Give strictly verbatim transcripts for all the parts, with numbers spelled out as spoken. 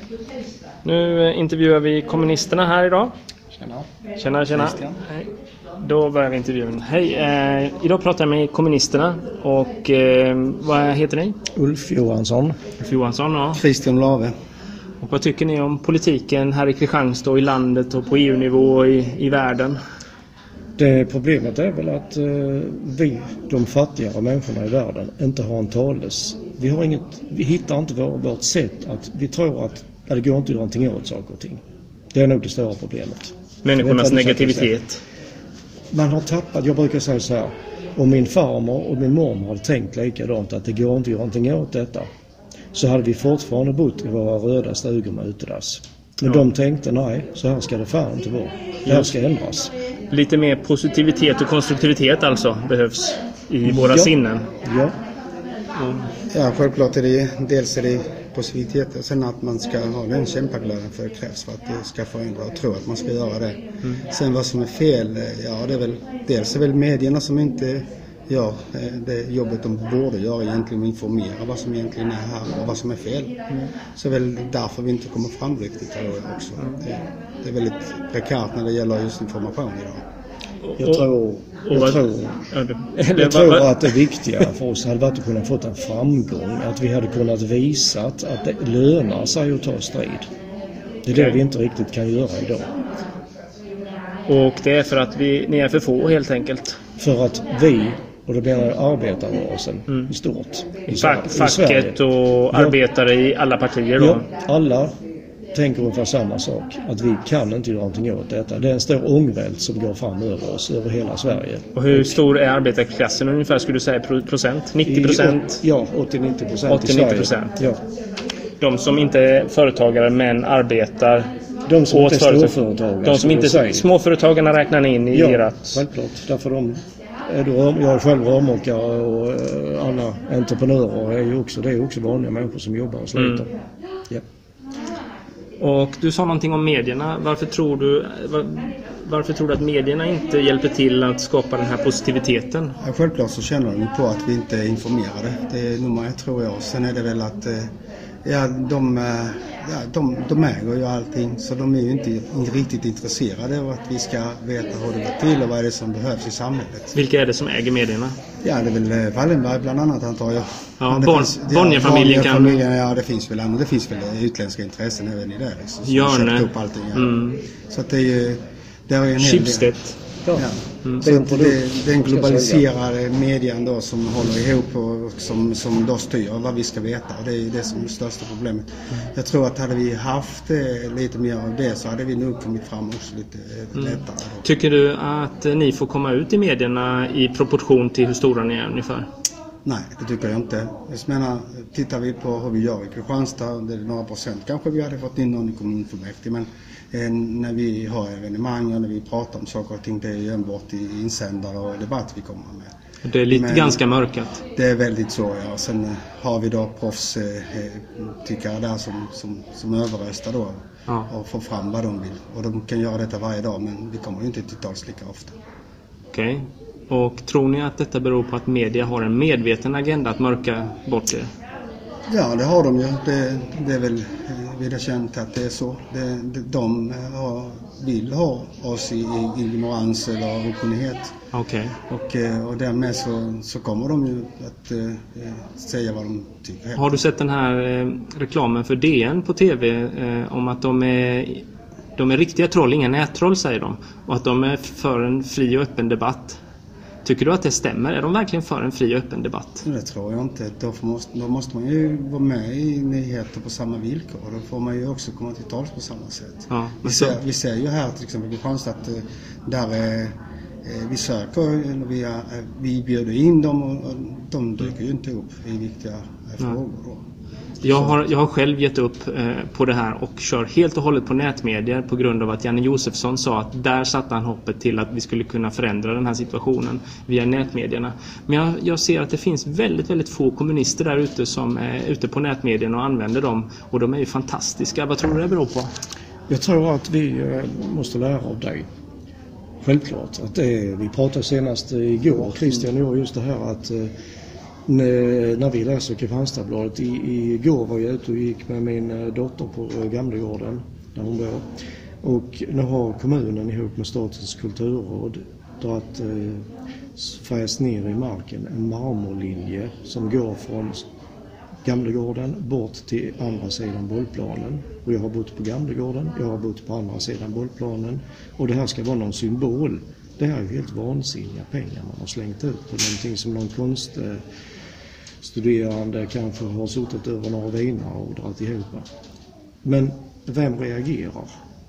Nu intervjuar vi kommunisterna här idag. Tjena. Tjena, tjena. Hej. Då börjar vi intervjun. Hej, eh, idag pratar jag med kommunisterna. Och eh, vad heter ni? Ulf Johansson. Ulf Johansson, ja. Christian Lave. Och vad tycker ni om politiken här i Kristianstad och i landet och på E U-nivå och i, i världen? Det problemet är väl att eh, vi, de fattigare människorna i världen, inte har en tales. Vi har inget, vi hittar inte vår, vårt sätt att, vi tror att ja, det går inte att göra någonting åt saker och ting. Det är nog det stora problemet. Människornas negativitet. Man har tappat, jag brukar säga så här, om min farmor och min mormor hade tänkt likadant att det går inte att göra någonting åt detta, så hade vi fortfarande bott i våra röda stugor med utedass. Men ja. De tänkte, nej, så här ska det fan inte vara. Det här ska ändras. Lite mer positivitet och konstruktivitet alltså behövs i våra ja. sinnen. Ja. Mm. Ja, självklart är det dels är det positivitet och sen att man ska ha den kämpaglöden för det krävs för att det ska förändra och tro att man ska göra det. Mm. Sen vad som är fel, ja det är väl dels är väl medierna som inte gör det jobbet de borde göra egentligen, informera vad som egentligen är här och vad som är fel. Mm. Så är väl därför vi inte kommer fram riktigt här också. Mm. Det, det är väldigt prekärt när det gäller just information idag. Jag tror, jag tror, jag tror att det viktiga för oss hade varit att kunna få en framgång. Att vi hade kunnat visa att det lönar sig att ta strid. Det är det vi inte riktigt kan göra idag. Och det är för att vi, ni är för få helt enkelt? För att vi, och det blir arbetarrörelsen mm. i stort. I, Fack, i facket och ja. Arbetare i alla partier då? Ja, alla tänker ungefär samma sak. Att vi kan inte göra någonting åt detta. Det är en stor ångvält som går fram över oss, över hela Sverige. Och hur stor är arbetarklassen ungefär, skulle du säga, procent? nittio procent? Ja, åttio till nittio procent åttio till nittio procent. Ja. De som inte är företagare men arbetar de som åt inte är småföretagare. De som inte är småföretagarna räknar in i ja, ert... självklart. Därför de är då, jag är själv rörmokare och alla entreprenörer är ju också, det är också vanliga människor som jobbar och sliter. Mm. Ja. Och du sa någonting om medierna. Varför tror du var, varför tror du att medierna inte hjälper till att skapa den här positiviteten? Ja, självklart så känner de på att vi inte är informerade. Det är nummer ett, tror jag. Sen är det väl att ja, de, ja, de, de äger ju allting, så de är ju inte riktigt intresserade av att vi ska veta hur det går till och vad är det som behövs i samhället. Vilka är det som äger medierna? Ja, det är väl Wallenberg bland annat, antar jag. Ja, bon, Bonnierfamiljen kan... Ja, det finns väl, det finns väl utländska intressen även i det. Liksom, Hjörne. Upp allting, ja. Mm. Så att det är ju... Det är en Schibsted. Ja. Mm. Så det, det är en globaliserad medien då som håller ihop och som, som då styr vad vi ska veta. Och det är det som är det största problemet. Mm. Jag tror att hade vi haft eh, lite mer av det så hade vi nog kommit fram också lite mm. lättare. Då. Tycker du att eh, ni får komma ut i medierna i proportion till hur stora ni är ungefär? Nej, det tycker jag inte. Jag menar, tittar vi på hur vi gör i Kristianstad, det är några procent. Kanske vi hade fått in någon i kommunfullmäktige, men eh, när vi har evenemang och när vi pratar om saker och ting, det är ju enbart i insändare och debatt vi kommer med. Det är lite men, ganska mörkat. Det är väldigt så, ja. Sen eh, har vi då proffs eh, tyckare där som, som, som överröstar då ja. Och får fram vad de vill. Och de kan göra detta varje dag, men vi kommer ju inte till tals lika ofta. Okej. Okay. Och tror ni att detta beror på att media har en medveten agenda att mörka bort det? Ja, det har de ju. Det, det är väl vederkänt att det är så. Det, det, de har, vill ha oss i, i ignorans eller okunnighet. Okej. Okay. Och, och därmed så, så kommer de ju att eh, säga vad de tycker. Har du sett den här eh, reklamen för D N på tv eh, om att de är, de är riktiga troll, inga nättroll säger de. Och att de är för en fri och öppen debatt. Tycker du att det stämmer? Är de verkligen för en fri och öppen debatt? Det tror jag inte. Då måste, då måste man ju vara med i nyheter på samma villkor. Då får man ju också komma till tals på samma sätt. Ja, vi, ser, vi ser ju här till exempel i Kristianstad att där är, vi söker, vi, är, vi bjuder in dem och de dyker ju inte upp i viktiga frågor då. Jag har, jag har själv gett upp eh, på det här och kör helt och hållet på nätmedier på grund av att Janne Josefsson sa att där satte han hoppet till att vi skulle kunna förändra den här situationen via nätmedierna. Men jag, jag ser att det finns väldigt, väldigt få kommunister där ute som är ute på nätmedierna och använder dem, och de är ju fantastiska. Vad tror du det beror på? Jag tror att vi måste lära av dig. Självklart. Att det, vi pratade senast igår, Christian och jag, just det här att när, när vi läser Kristianstadsbladet. I, igår var jag ute och gick med min dotter på Gamlegården där hon bor. Och nu har kommunen ihop med Statens kulturråd att eh, fräst ner i marken en marmorlinje som går från Gamlegården bort till andra sidan bollplanen. Och jag har bott på Gamlegården, jag har bott på andra sidan bollplanen. Och det här ska vara någon symbol. Det här är ju helt vansinniga pengar man har slängt ut på någonting som någon konststuderande kanske har suttit över några viner och dragit ihop. Men vem reagerar?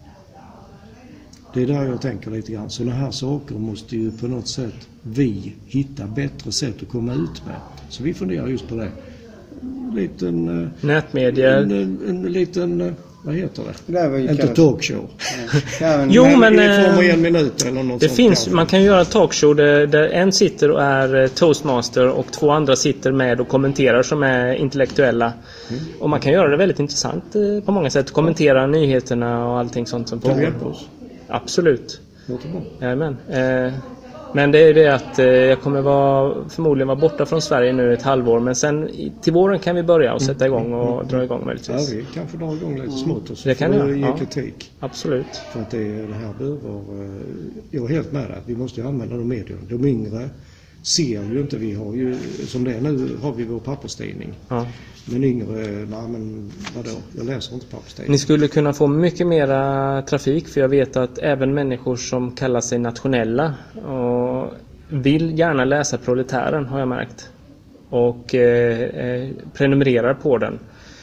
Det är där jag tänker lite grann. Sådana här saker måste ju på något sätt vi hitta bättre sätt att komma ut med. Så vi funderar just på det. En liten... Nätmedia. En, en, en liten... Vad heter det? Det var inte talkshow. Ja, men, jo, men... men får man en minut eller något det sånt finns, kanske. man kan göra en talkshow där, där en sitter och är toastmaster och två andra sitter med och kommenterar som är intellektuella. Mm. Och man kan göra det väldigt intressant på många sätt. Kommentera nyheterna och allting sånt som pågår. Kan vi hjälpa oss? Absolut. Låter bra. Jajamän. Eh, men det är det att eh, jag kommer vara, förmodligen vara borta från Sverige nu ett halvår. Men sen i, till våren kan vi börja och sätta igång och mm. dra igång möjligtvis. Ja, vi kanske dra igång lite smått och så det kan får vi ge ja. kritik. Absolut. För att det, det här behöver... Jag är helt med att vi måste använda de medierna. De yngre ser ju inte, vi har ju, som det är nu har vi vår papperstidning. Ja. Men yngre, nej men vadå, jag läser inte papperstidning. Ni skulle kunna få mycket mera trafik, för jag vet att även människor som kallar sig nationella och vill gärna läsa Proletären, har jag märkt. Och eh, prenumererar på den.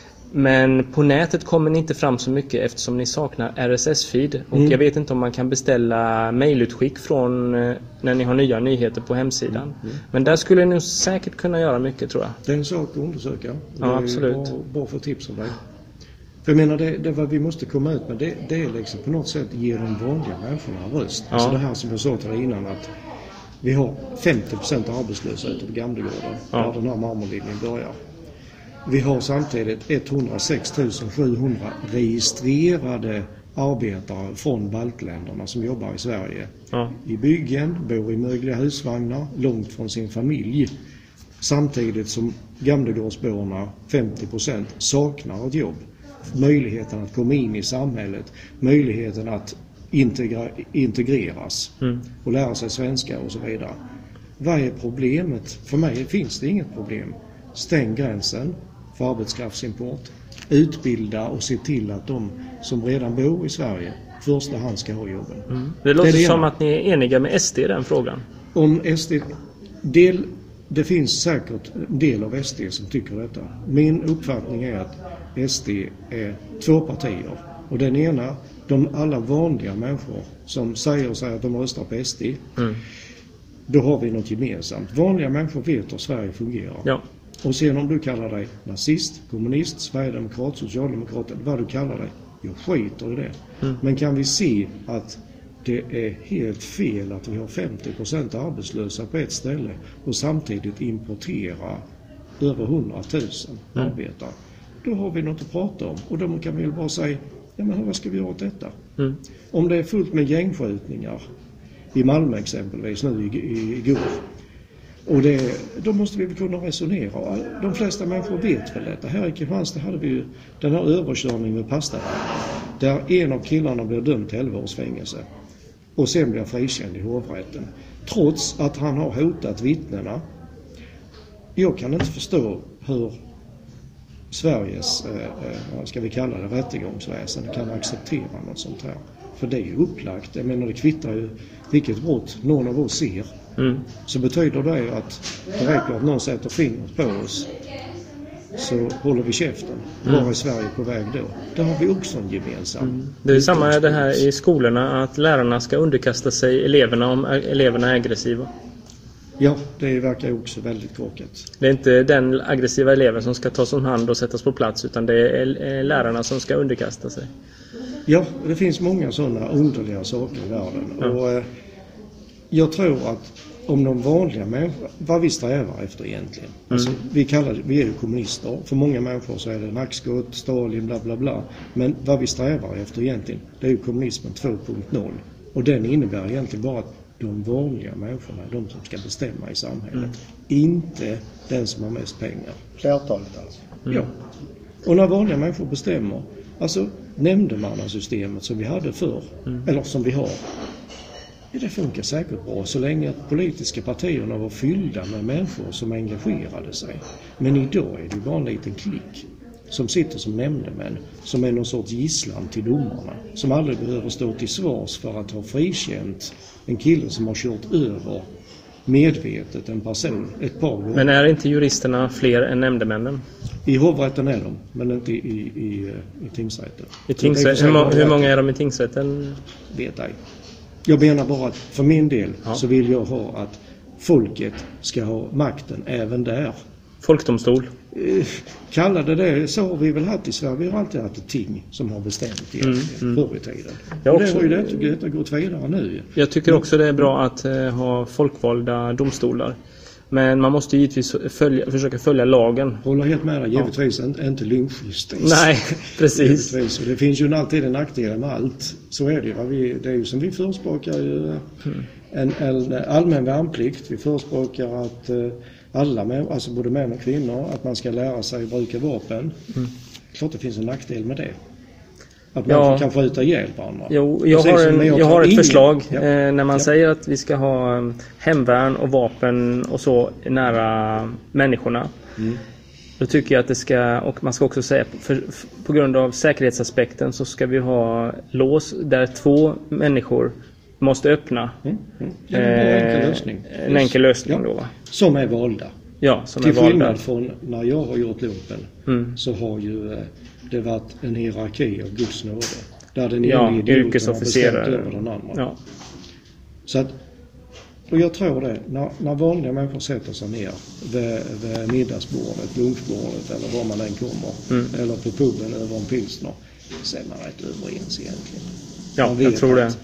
Men på nätet kommer ni inte fram så mycket eftersom ni saknar R S S-feed. Och mm. jag vet inte om man kan beställa mejlutskick från eh, när ni har nya nyheter på hemsidan. Mm. Mm. Men där skulle ni säkert kunna göra mycket, tror jag. Det är en sak att undersöka. Ja, det absolut. Bra, bra för tips om dig. För jag menar, det, det vad vi måste komma ut med, det, det är liksom på något sätt ge de vanliga människorna en röst. Ja. Alltså det här som jag sa till dig innan, att vi har femtio procent arbetslösa ute på Gamlegården. Ja. Där den här marmorlinjen börjar. Vi har samtidigt etthundrasex tusen sjuhundra registrerade arbetare från baltländerna som jobbar i Sverige. Ja. I byggen, bor i mögliga husvagnar, långt från sin familj. Samtidigt som Gamlegårdsborna, femtio procent, saknar ett jobb. Möjligheten att komma in i samhället, möjligheten att integra- integreras mm. och lära sig svenska och så vidare. Vad är problemet? För mig finns det inget problem. Stäng gränsen för arbetskraftsimport, utbilda och se till att de som redan bor i Sverige första hand ska ha jobben. Mm. Det låter det det som att ni är eniga med S D i den frågan. Om S D, del, det finns säkert en del av S D som tycker detta. Min uppfattning är att S D är två partier. Och den ena, de alla vanliga människor som säger sig att de röstar på S D, mm. då har vi något gemensamt. Vanliga människor vet hur Sverige fungerar. Ja. Och sen om du kallar dig nazist, kommunist, sverigedemokrat, socialdemokrat, vad du kallar dig, jag skiter i det. Mm. Men kan vi se att det är helt fel att vi har femtio procent arbetslösa på ett ställe och samtidigt importera över hundratusen mm. arbetare, då har vi något att prata om. Och då kan vi väl bara säga, ja men vad ska vi göra åt detta? Mm. Om det är fullt med gängskjutningar i Malmö exempelvis nu igår, och det, då måste vi väl kunna resonera. De flesta människor vet väl detta. Här i Kristianstad hade vi ju den här överkörningen med pasta, där en av killarna blev dömd till elva års fängelse och sen blev frikänd i hovrätten. Trots att han har hotat vittnena. Jag kan inte förstå hur Sveriges, eh, vad ska vi kalla det, rättegångsväsen kan acceptera något sånt här. För det är ju upplagt. Jag menar, det kvittar ju vilket brott någon av oss ser. Mm. Så betyder det att det räcker att någon sätter fingret på oss, så håller vi käften. Mm. Var är Sverige på väg då? Det har vi också en gemensam. Mm. Det är samma det här i skolorna, att lärarna ska underkasta sig eleverna om eleverna är aggressiva. Ja, det verkar ju också väldigt korkat. Det är inte den aggressiva eleven som ska tas om hand och sättas på plats, utan det är lärarna som ska underkasta sig. Ja, det finns många sådana underliga saker i världen. Ja. Och eh, jag tror att om de vanliga människor, vad vi strävar efter egentligen. Mm. Alltså, vi, kallar, vi är ju kommunister. För många människor så är det nackskott, Stalin, bla bla bla. Men vad vi strävar efter egentligen, det är ju kommunismen två punkt noll. Och den innebär egentligen bara att de vanliga människorna är de som ska bestämma i samhället. Mm. Inte den som har mest pengar. Flertalet alltså. Mm. Ja. Och när vanliga människor bestämmer, alltså nämndemannasystemet som vi hade förr, mm. eller som vi har, ja, det funkar säkert bra så länge att politiska partierna var fyllda med människor som engagerade sig. Men idag är det bara en liten klick som sitter som nämndemän, som är någon sorts gisslan till domarna, som aldrig behöver stå till svars för att ha frikänt en kille som har kört över medvetet en person ett par gånger. Men är inte juristerna fler än nämndemännen? I hovrätten är de, men inte i, i, i tingsrätten. I tingsrätten? Hur, må- hur många är de i tingsrätten? Vet ej. Jag menar bara att för min del ja. så vill jag ha att folket ska ha makten även där. Folkdomstol? Kalla det det, så har vi väl haft i Sverige. Vi har alltid haft ett ting som har bestämt egentligen mm, mm. förr i tiden. Och också, det har ju det, det gått vidare nu. Jag tycker också det är bra att uh, ha folkvalda domstolar. Men man måste givetvis följa, försöka följa lagen. Håller helt med dig, givetvis ja. inte lynchjustis. Nej, precis. Och det finns ju alltid en nackdel med allt. Så är det ju. Vi, det är ju som vi förespråkar ju mm. en, en allmän värnplikt. Vi förespråkar att uh, alla, med, alltså både män och kvinnor, att man ska lära sig att bruka vapen. Mm. Klart det finns en nackdel med det. Att man ja. kan skjuta ihjäl på andra. Jo, jag har, en, jag, jag har ett ingen. förslag ja. eh, när man ja. säger att vi ska ha um, hemvärn och vapen och så nära människorna. Mm. Då tycker jag att det ska, och man ska också säga för, för, på grund av säkerhetsaspekten så ska vi ha lås där två människor måste öppna. Mm. Mm. Ja, en enkel lösning. Eh, en enkel lösning ja. då. Som är valda. Ja, som Till är valda. skillnad från när jag har gjort lumpen mm. så har ju eh, det varit en hierarki av Guds nåde. Där den ja, ena idioten yrkesofficerare. har bestämt över den andra. Ja. Så att, och jag tror det, när, när vanliga människor sätter sig ner vid, vid middagsbordet, lunchbordet eller var man än kommer, mm. eller på puben över en pilsner, så är man rätt överens egentligen. Ja, jag tror det.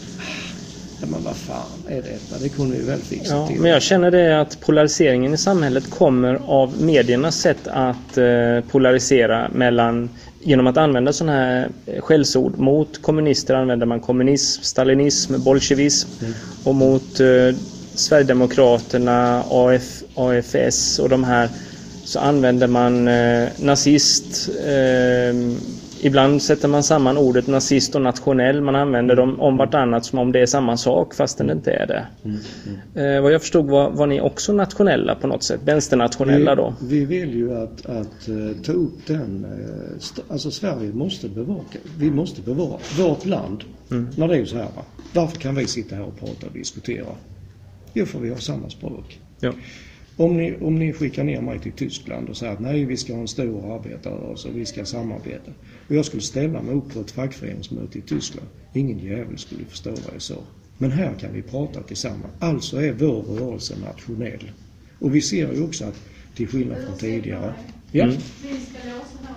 Ja, men vad fan är detta? Det kunde vi väl fixa ja, till. Men jag känner det att polariseringen i samhället kommer av mediernas sätt att eh, polarisera mellan, genom att använda sådana här skällsord. Mot kommunister använder man kommunism, stalinism, bolsjevism mm. och mot eh, Sverigedemokraterna, A F, A F S och de här så använder man eh, nazist. Eh, Ibland sätter man samman ordet nazist och nationell. Man använder dem om vartannat som om det är samma sak fast det inte är det. Mm, mm. Eh, vad jag förstod var, var ni också nationella på något sätt. Vänsternationella då. Vi, vi vill ju att, att uh, ta upp den. Uh, st- alltså Sverige måste bevaka. Vi måste bevara vårt land. Mm. När det är ju så här. Va? Varför kan vi sitta här och prata och diskutera? Jo, för vi har samma språk. Ja. Om ni, om ni skickar ner mig till Tyskland och säger att nej, vi ska ha en stor arbetarrörelse och vi ska samarbeta. Och jag skulle ställa mig upp på ett fackföreningsmöte i Tyskland. Ingen jävel skulle förstå vad jag sa. Men här kan vi prata tillsammans. Alltså är vår rörelse nationell. Och vi ser ju också att till skillnad från tidigare. Ja. Mm.